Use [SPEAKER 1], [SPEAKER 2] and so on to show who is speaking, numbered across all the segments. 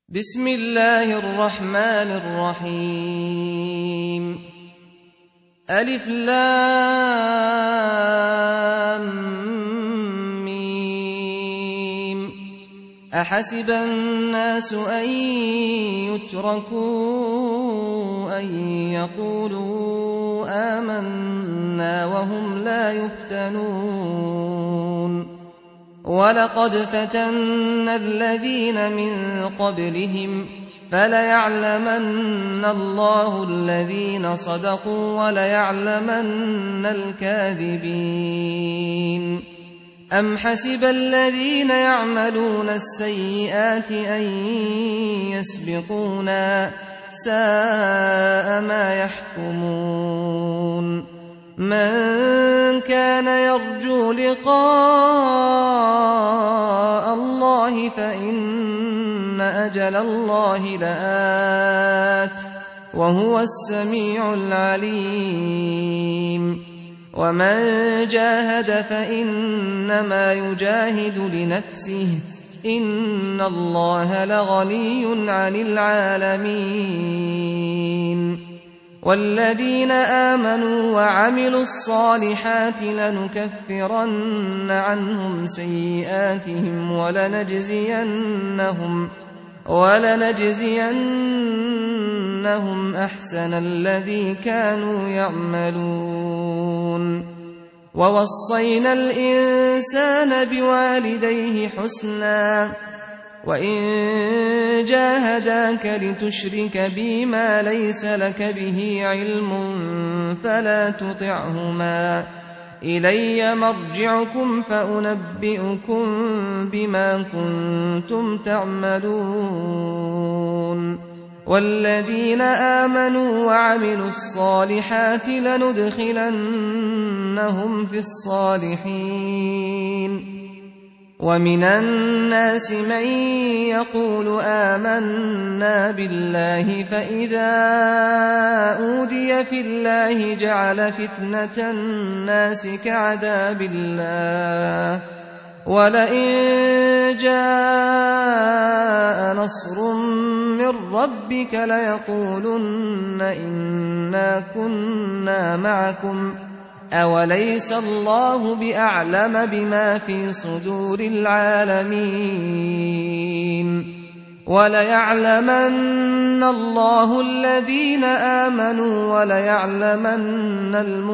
[SPEAKER 1] بسم الله الرحمن الرحيم. ألف لام ميم. أحسب الناس أن يتركوا أن يقولوا آمنا وهم لا يفتنون. ولقد فتنا الذين من قبلهم فليعلمن الله الذين صدقوا وليعلمن الكاذبين. أم حسب الذين يعملون السيئات أن يسبقونا ساء ما يحكمون. من كان يرجو لقاء الله فإن أجل الله لآت وهو السميع العليم. ومن جاهد فإنما يجاهد لنفسه إن الله لغني عن العالمين. والذين آمنوا وعملوا الصالحات لنكفرن عنهم سيئاتهم ولنجزينهم أحسن الذي كانوا يعملون. ووصينا الإنسان بوالديه حسنا وإن جاهداك لتشرك بي ما ليس لك به علم فلا تطعهما إلي مرجعكم فأنبئكم بما كنتم تعملون. والذين آمنوا وعملوا الصالحات لندخلنهم في الصالحين. ومن الناس من يقول آمنا بالله فإذا أوذي في الله جعل فتنة الناس كعذاب الله ولئن جاء نصر من ربك ليقولن إنا كنا معكم أوليس الله بأعلم بما في صدور العالمين. وليعلمن الله الذين آمنوا وليعلمن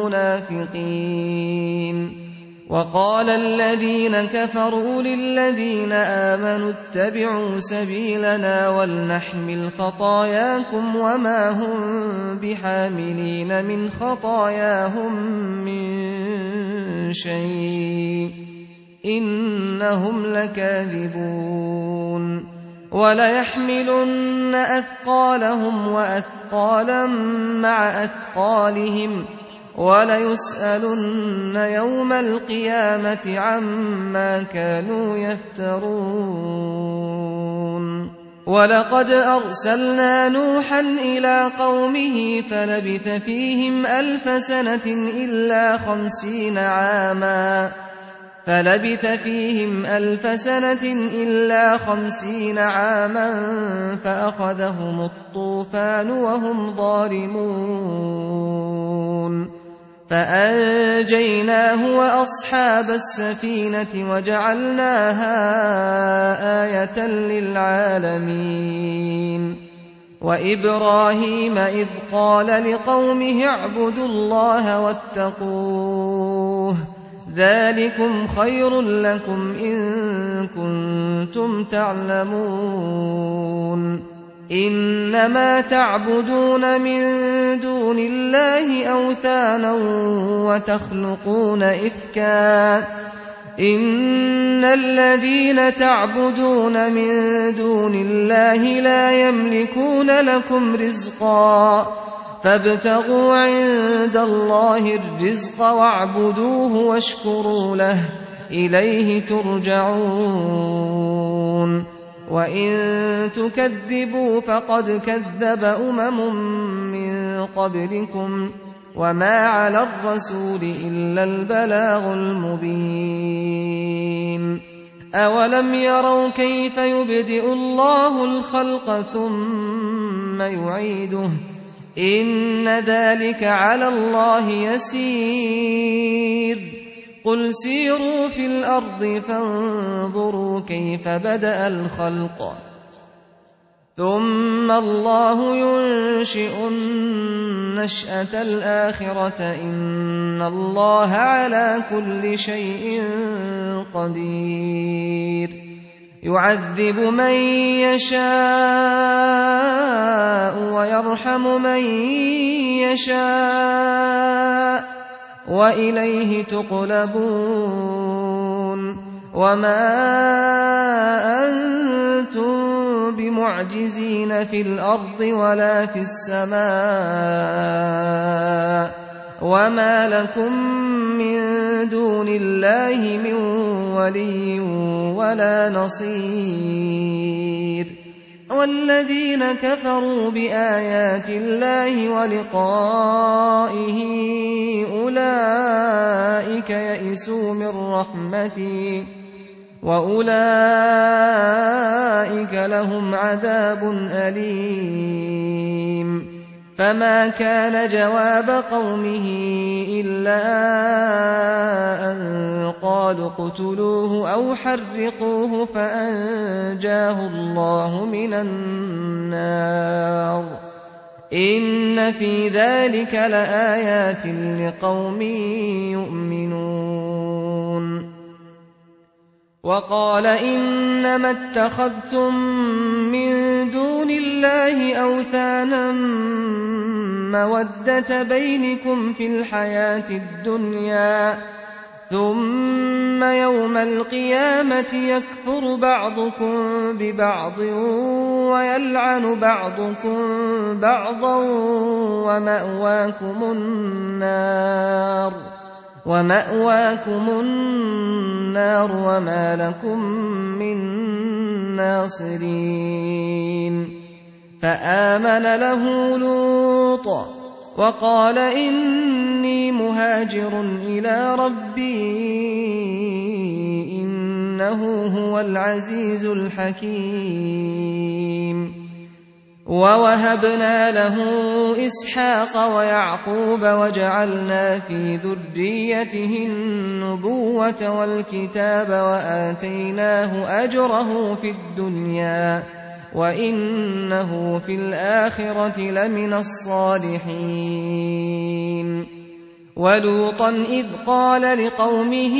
[SPEAKER 1] المنافقين. وقال الذين كفروا للذين آمنوا اتبعوا سبيلنا ولنحمل خطاياكم وما هم بحاملين من خطاياهم من شيء إنهم لكاذبون. وليحملن أثقالهم وأثقالا مع أثقالهم وليسألن يوم القيامة عما كانوا يفترون. ولقد أرسلنا نوحا إلى قومه فلبث فيهم 1000 سنة إلا 50 عاما فأخذهم الطوفان وهم ظالمون. فأنجيناه وأصحاب السفينة وجعلناها آية للعالمين. وإبراهيم إذ قال لقومه اعبدوا الله واتقوه ذلكم خير لكم إن كنتم تعلمون. إنما تعبدون من دون الله أوثانا وتخلقون إفكا إن الذين تعبدون من دون الله لا يملكون لكم رزقا فابتغوا عند الله الرزق واعبدوه واشكروا له إليه ترجعون. وإن تكذبوا فقد كذب من قبلكم وما على الرسول إلا البلاغ المبين. أولم يروا كيف يبدئ الله الخلق ثم يعيده إن ذلك على الله يسير قل سيروا في الأرض فانظروا كيف بدأ الخلق ثم الله ينشئ النشأة الآخرة إن الله على كل شيء قدير يعذب من يشاء ويرحم من يشاء وإليه تقلبون وما أنتم بمعجزين في الأرض ولا في السماء وما لكم من دون الله من ولي ولا نصير والذين كفروا بآيات الله ولقائه أولئك يئسوا من رحمتي وأولئك لهم عذاب أليم فما كان جواب قومه إلا أن قالوا اقتلوه أو حرقوه فأنجاه الله من النار إن في ذلك لآيات لقوم يؤمنون وقال إنما اتخذتم من دون الله أوثانا مودة بينكم في الحياة الدنيا ثم يوم القيامة يكفر بعضكم ببعض ويلعن بعضكم بعضا ومأواكم النار وما لكم من ناصرين فآمن له لوط وقال إني مهاجر إلى ربي إنه هو العزيز الحكيم ووهبنا له إسحاق ويعقوب وجعلنا في ذريته النبوة والكتاب وآتيناه أجره في الدنيا وإنه في الآخرة لمن الصالحين ولوطا إذ قال لقومه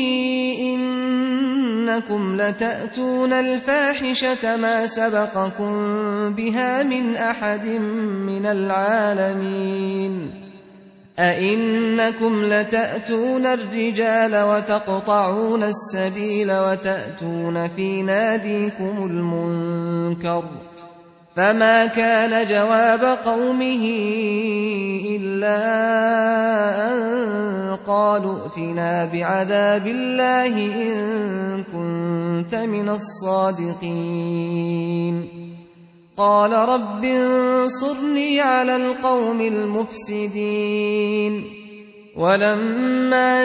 [SPEAKER 1] إنكم لتأتون الفاحشة ما سبقكم بها من أحد من العالمين أئنكم لتأتون الرجال وتقطعون السبيل وتأتون في ناديكم المنكر فما كان جواب قومه إلا أن قالوا ائتنا بعذاب الله إن كنت من الصادقين قال رب انصرني على القوم المفسدين ولما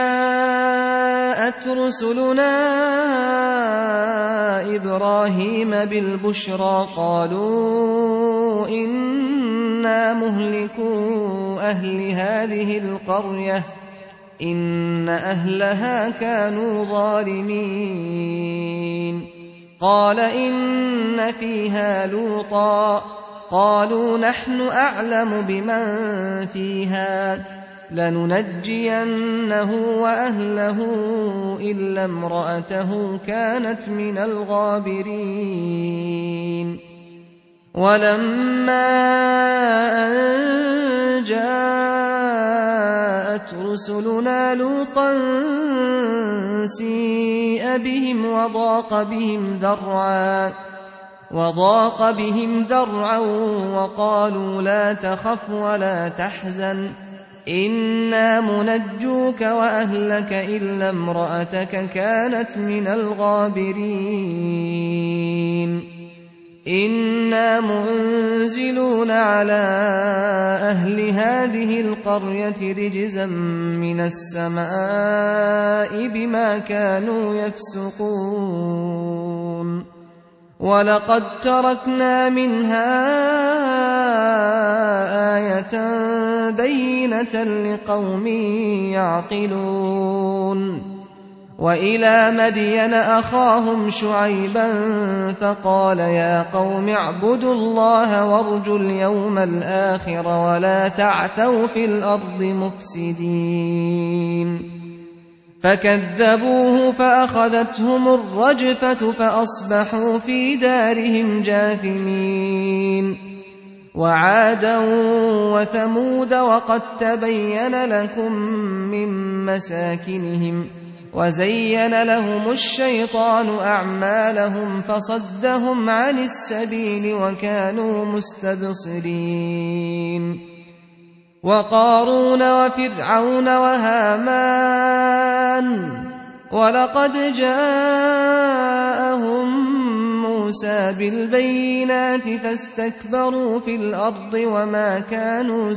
[SPEAKER 1] جاءت رسلنا إبراهيم بالبشرى قالوا إنا مهلكو أهل هذه القرية إن أهلها كانوا ظالمين قال إن فيها لوطا قالوا نحن أعلم بمن فيها لننجينه وأهله إلا امرأته كانت من الغابرين ولما أن جاءت رسلنا لوطا سيء بهم وضاق بهم ذرعا وقالوا لا تخف ولا تحزن إنا منجوك وأهلك إلا امرأتك كانت من الغابرين إنا منزلون على أهل هذه القرية رجزا من السماء بما كانوا يفسقون ولقد تركنا منها آية بينة لقوم يعقلون وإلى مدين أخاهم شعيبا فقال يا قوم اعبدوا الله وارجوا اليوم الآخر ولا تعثوا في الأرض مفسدين فكذبوه فأخذتهم الرجفة فأصبحوا في دارهم جاثمين وعادا وثمود وقد تبين لكم من مساكنهم وزين لهم الشيطان أعمالهم فصدهم عن السبيل وكانوا مستبصرين وقارون وفرعون وهامان ولقد جاءهم موسى بالبينات فاستكبروا في الأرض وما كانوا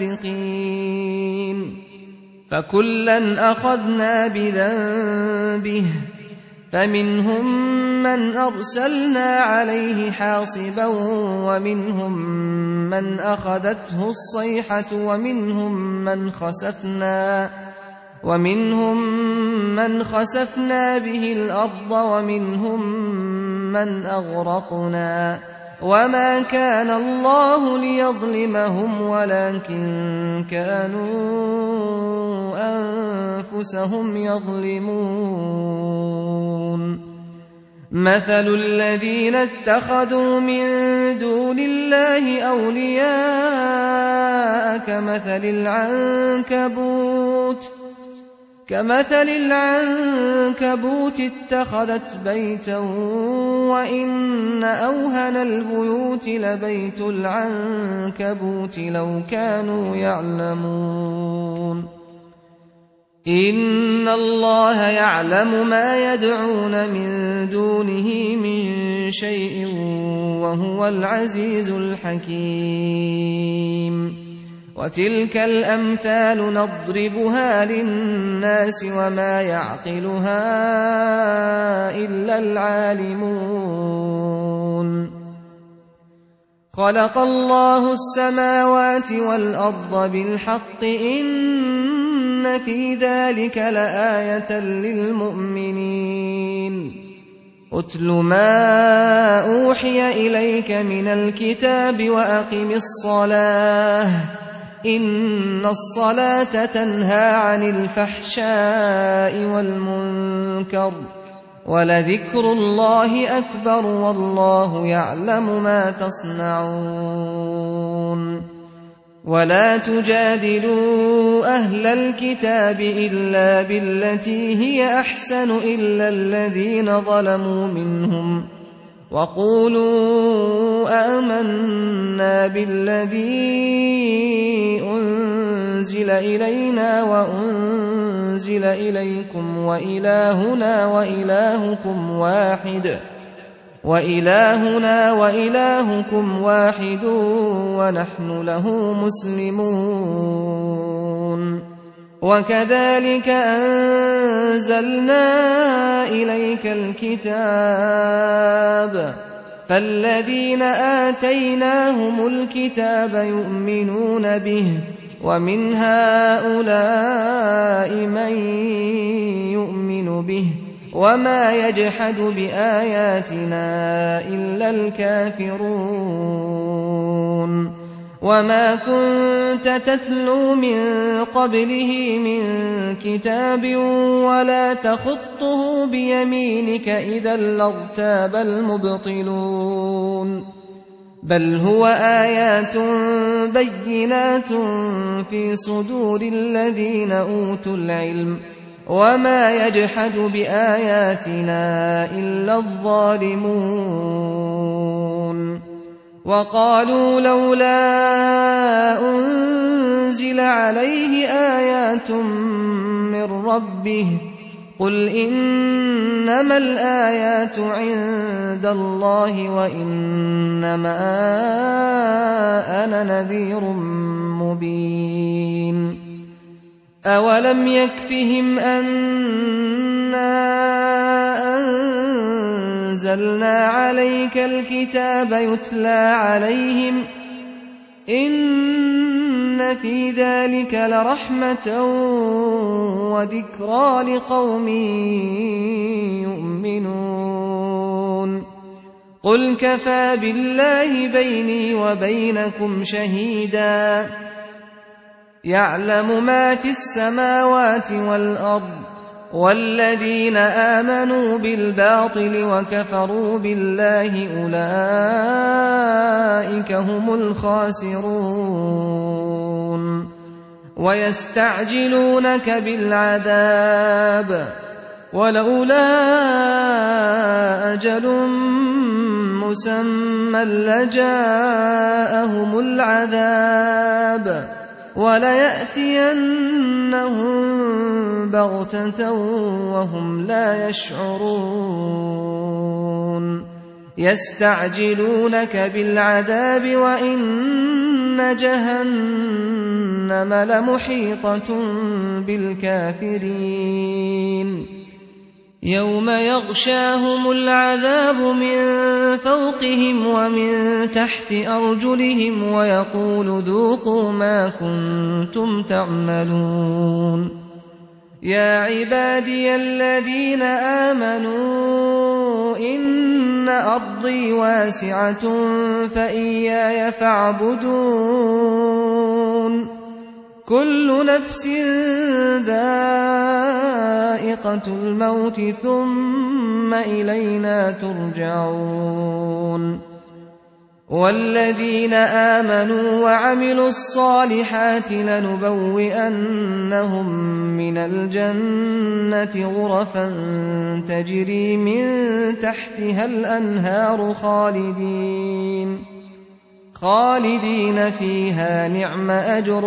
[SPEAKER 1] سابقين فكلا أخذنا بذنبه فمنهم من أرسلنا عليه حاصبا ومنهم من أخذته الصيحة ومنهم من خسفنا به الأرض ومنهم من أغرقنا وما كان الله ليظلمهم ولكن كانوا أنفسهم يظلمون مثل الذين اتخذوا من دون الله أولياء كمثل العنكبوت اتخذت بيتا وإن أوهن البيوت لبيت العنكبوت لو كانوا يعلمون إن الله يعلم ما يدعون من دونه من شيء وهو العزيز الحكيم وتلك الأمثال نضربها للناس وما يعقلها إلا العالمون خلق الله السماوات والأرض بالحق إن في ذلك لآية للمؤمنين أتل ما أوحي إليك من الكتاب وأقم الصلاة إن الصلاة تنهى عن الفحشاء والمنكر ولذكر الله أكبر والله يعلم ما تصنعون ولا تجادلوا أهل الكتاب إلا بالتي هي أحسن إلا الذين ظلموا منهم وقولوا آمنا بالذي أنزل إلينا وأنزل إليكم وإلهنا وإلهكم واحد ونحن له مسلمون وكذلك أنزلنا إليك الكتاب فالذين آتيناهم الكتاب يؤمنون به ومن هؤلاء من يؤمن به وما يجحد بآياتنا إلا الكافرون وما كنت تتلو من قبله من كتاب ولا تخطه بيمينك إذا لارتاب المبطلون بل هو آيات بينات في صدور الذين أوتوا العلم وما يجحد بآياتنا إلا الظالمون وقالوا لولا أنزل عليه آيات من ربه قل إنما الآيات عند الله وإنما أنا نذير مبين أولم يكفهم أنا أنزلنا عليك الكتاب يتلى عليهم إن في ذلك لرحمة وذكرى لقوم يؤمنون قل كفى بالله بيني وبينكم شهيدا يعلم ما في السماوات والأرض والذين آمنوا بالباطل وكفروا بالله أولئك هم الخاسرون ويستعجلونك بالعذاب ولولا أجل مسمى لجاءهم العذاب وليأتينهم بغتة وهم لا يشعرون يستعجلونك بالعذاب وإن جهنم لمحيطة بالكافرين يوم يغشاهم العذاب من فوقهم ومن تحت أرجلهم ويقول ذوقوا ما كنتم تعملون يا عبادي الذين آمنوا إن أرضي واسعة فإياي فاعبدون كل نفس ذائقة الموت ثم إلينا ترجعون والذين آمنوا وعملوا الصالحات لنبوئنهم من الجنة غرفا تجري من تحتها الأنهار خالدين فيها نعم أجر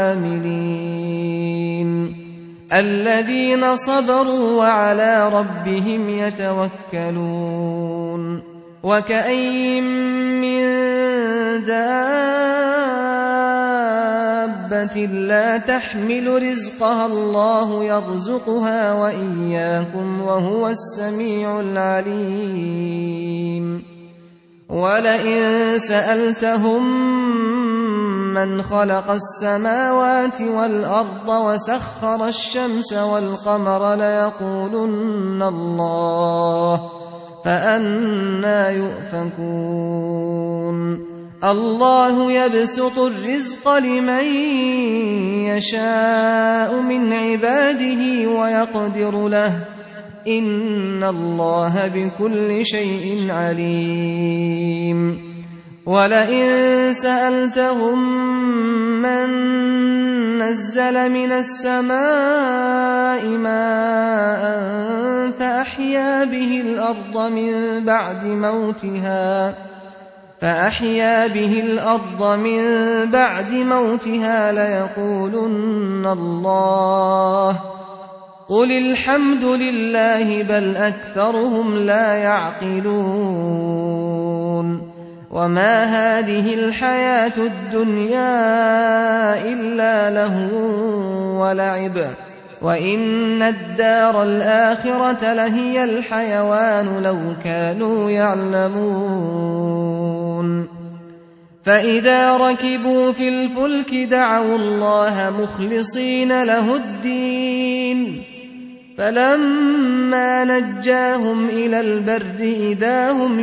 [SPEAKER 1] العاملين الذين صبروا وعلى ربهم يتوكلون وكأين من دابة لا تحمل رزقها الله يرزقها وإياكم وهو السميع العليم ولئن سألتهم من خلق السماوات والأرض وسخر الشمس والقمر ليقولن الله فأنى يؤفكون الله يبسط الرزق لمن يشاء من عباده ويقدر له إن الله بكل شيء عليم ولئن سألتهم من نزل من السماء ماء فأحيا به الأرض من بعد موتها ليقولن الله قل الحمد لله بل أكثرهم لا يعقلون وما هذه الحياة الدنيا إلا لهو ولعب وإن الدار الآخرة لهي الحيوان لو كانوا يعلمون فإذا ركبوا في الفلك دعوا الله مخلصين له الدين فلما نجاهم إلى البر إذا هم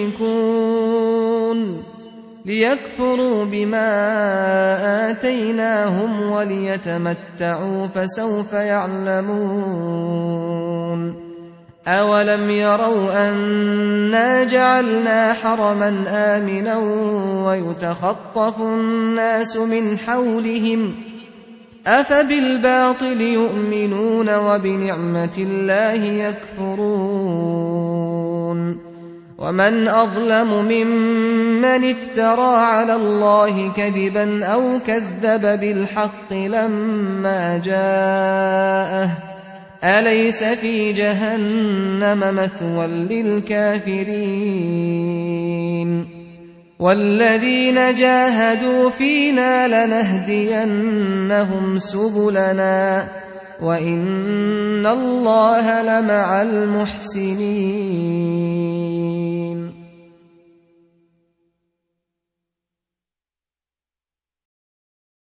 [SPEAKER 1] يشركون ليكفروا بما آتيناهم وليتمتعوا فسوف يعلمون أولم يروا أنا جعلنا حرما آمنا ويتخطف الناس من حولهم أفبالباطل يؤمنون وبنعمة الله يكفرون ومن أظلم ممن افترى على الله كذبا أو كذب بالحق لما جاءه أليس في جهنم مثوى للكافرين والذين جاهدوا فينا لنهدينهم سبلنا وإن الله لمع المحسنين